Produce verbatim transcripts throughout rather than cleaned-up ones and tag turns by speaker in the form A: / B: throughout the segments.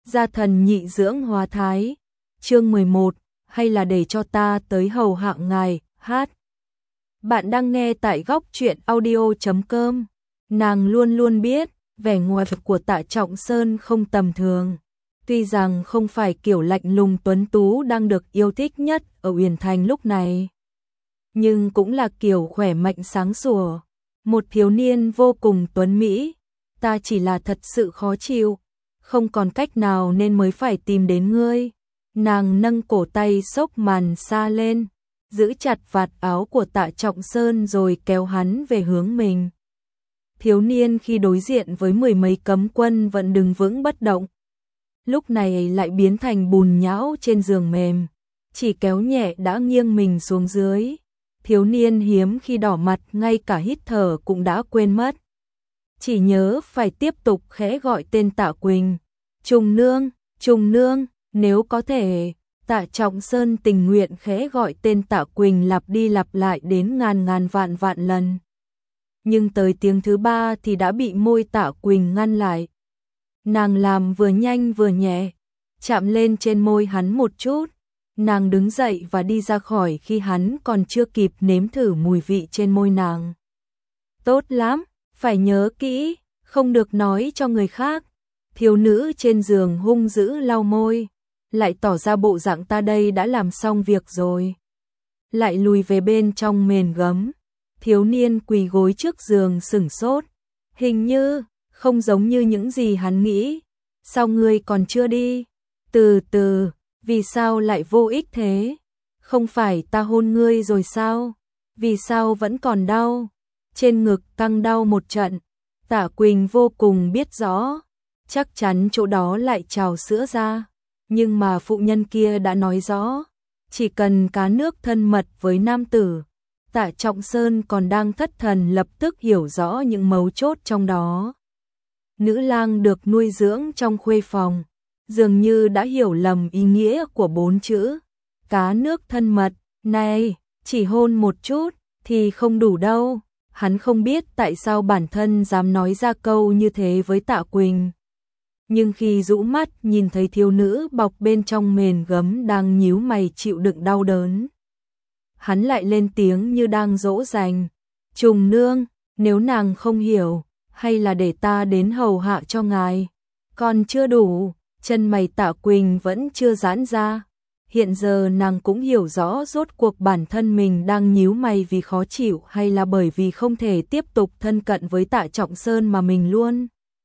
A: Gia thần nhị dưỡng hóa thái. Chương mười một, hay là để cho ta tới hầu hạ ngài, hát. Bạn đang nghe tại góc truyện audio chấm com. Nàng luôn luôn biết, vẻ ngoài của Tạ Trọng Sơn không tầm thường. Tuy rằng không phải kiểu lạnh lùng tuấn tú đang được yêu thích nhất ở Uyển Thành lúc này, nhưng cũng là kiểu khỏe mạnh sáng sủa, một thiếu niên vô cùng tuấn mỹ. Ta chỉ là thật sự khó chịu, không còn cách nào nên mới phải tìm đến ngươi. Nàng nâng cổ tay xốc màn sa lên, giữ chặt vạt áo của Tạ Trọng Sơn rồi kéo hắn về hướng mình. Thiếu niên khi đối diện với mười mấy cấm quân vẫn đứng vững bất động, lúc này lại biến thành bùn nhão trên giường mềm, chỉ kéo nhẹ đã nghiêng mình xuống dưới. Thiếu niên hiếm khi đỏ mặt, ngay cả hít thở cũng đã quên mất, chỉ nhớ phải tiếp tục khẽ gọi tên Tạ Quỳnh. Trùng nương, Trùng nương, nếu có thể. Tạ Trọng Sơn tình nguyện khẽ gọi tên Tạ Quỳnh lặp đi lặp lại đến ngàn ngàn vạn vạn lần. Nhưng tới tiếng thứ ba thì đã bị môi Tạ Quỳnh ngăn lại. Nàng làm vừa nhanh vừa nhẹ, chạm lên trên môi hắn một chút. Nàng đứng dậy và đi ra khỏi khi hắn còn chưa kịp nếm thử mùi vị trên môi nàng. Tốt lắm, phải nhớ kỹ, không được nói cho người khác. Thiếu nữ trên giường hung dữ lau môi, lại tỏ ra bộ dạng ta đây đã làm xong việc rồi. Lại lùi về bên trong mền gấm. Thiếu niên quỳ gối trước giường sửng sốt. Hình như không giống như những gì hắn nghĩ. Sao ngươi còn chưa đi? Từ từ, vì sao lại vô ích thế? Không phải ta hôn ngươi rồi sao? Vì sao vẫn còn đau? Trên ngực căng đau một trận. Tạ Quỳnh vô cùng biết rõ, chắc chắn chỗ đó lại trào sữa ra. Nhưng mà phụ nhân kia đã nói rõ, chỉ cần cá nước thân mật với nam tử. Tạ Trọng Sơn còn đang thất thần lập tức hiểu rõ những mấu chốt trong đó. Nữ lang được nuôi dưỡng trong khuê phòng, dường như đã hiểu lầm ý nghĩa của bốn chữ cá nước thân mật. Này, chỉ hôn một chút thì không đủ đâu. Hắn không biết tại sao bản thân dám nói ra câu như thế với Tạ Quỳnh. Nhưng khi rũ mắt nhìn thấy thiếu nữ bọc bên trong mền gấm đang nhíu mày chịu đựng đau đớn, hắn lại lên tiếng như đang dỗ dành. Trùng nương, nếu nàng không hiểu, hay là để ta đến hầu hạ cho ngài. Còn chưa đủ. Chân mày Tạ Quỳnh vẫn chưa giãn ra. Hiện giờ nàng cũng hiểu rõ rốt cuộc bản thân mình đang nhíu mày vì khó chịu hay là bởi vì không thể tiếp tục thân cận với Tạ Trọng Sơn mà mình luôn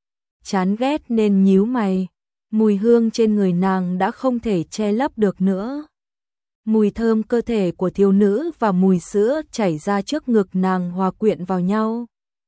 A: chán ghét nên nhíu mày. Mùi hương trên người nàng đã không thể che lấp được nữa. Mùi thơm cơ thể của thiếu nữ và mùi sữa chảy ra trước ngực nàng hòa quyện vào nhau,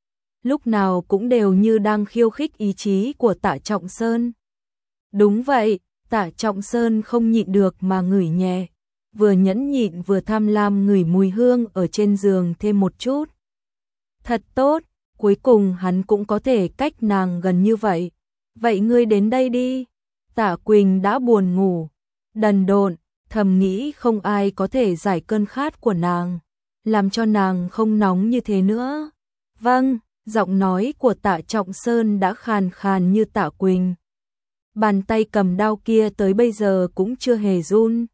A: lúc nào cũng đều như đang khiêu khích ý chí của Tạ Trọng Sơn. Đúng vậy, Tạ Trọng Sơn không nhịn được mà ngửi nhẹ, vừa nhẫn nhịn vừa tham lam ngửi mùi hương ở trên giường thêm một chút. Thật tốt, cuối cùng hắn cũng có thể cách nàng gần như vậy. Vậy ngươi đến đây đi. Tạ Quỳnh đã buồn ngủ, đần độn, thầm nghĩ không ai có thể giải cơn khát của nàng, làm cho nàng không nóng như thế nữa. Vâng, giọng nói của Tạ Trọng Sơn đã khàn khàn như Tạ Quỳnh. Bàn tay cầm đao kia tới bây giờ cũng chưa hề run.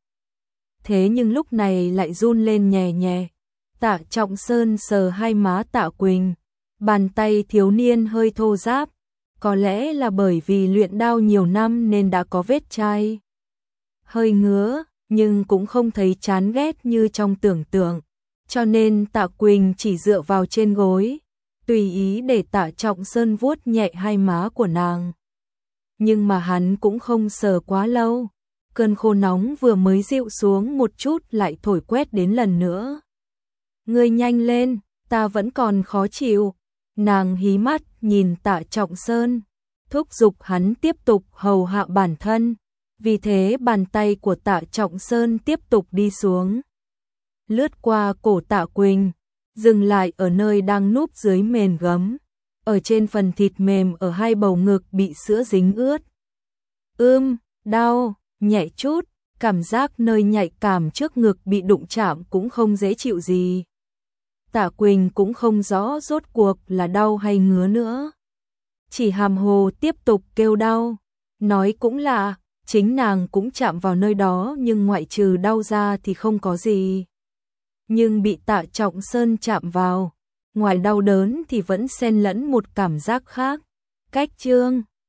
A: Thế nhưng lúc này lại run lên nhẹ nhẹ. Tạ Trọng Sơn sờ hai má Tạ Quỳnh. Bàn tay thiếu niên hơi thô ráp. Có lẽ là bởi vì luyện đao nhiều năm nên đã có vết chai. Hơi ngứa, nhưng cũng không thấy chán ghét như trong tưởng tượng. Cho nên Tạ Quỳnh chỉ dựa vào trên gối, tùy ý để Tạ Trọng Sơn vuốt nhẹ hai má của nàng. Nhưng mà hắn cũng không sờ quá lâu. Cơn khô nóng vừa mới dịu xuống một chút lại thổi quét đến lần nữa. Ngươi nhanh lên, ta vẫn còn khó chịu. Nàng hí mắt nhìn Tạ Trọng Sơn, thúc giục hắn tiếp tục hầu hạ bản thân. Vì thế bàn tay của Tạ Trọng Sơn tiếp tục đi xuống, lướt qua cổ Tạ Quỳnh, dừng lại ở nơi đang núp dưới mền gấm, ở trên phần thịt mềm ở hai bầu ngực bị sữa dính ướt. Ưm, đau, nhẹ chút, cảm giác nơi nhạy cảm trước ngực bị đụng chạm cũng không dễ chịu gì. Tạ Quỳnh cũng không rõ rốt cuộc là đau hay ngứa nữa, chỉ hàm hồ tiếp tục kêu đau. Nói cũng lạ, chính nàng cũng chạm vào nơi đó nhưng ngoại trừ đau ra thì không có gì. Nhưng bị Tạ Trọng Sơn chạm vào, ngoài đau đớn thì vẫn xen lẫn một cảm giác khác. Cách Trương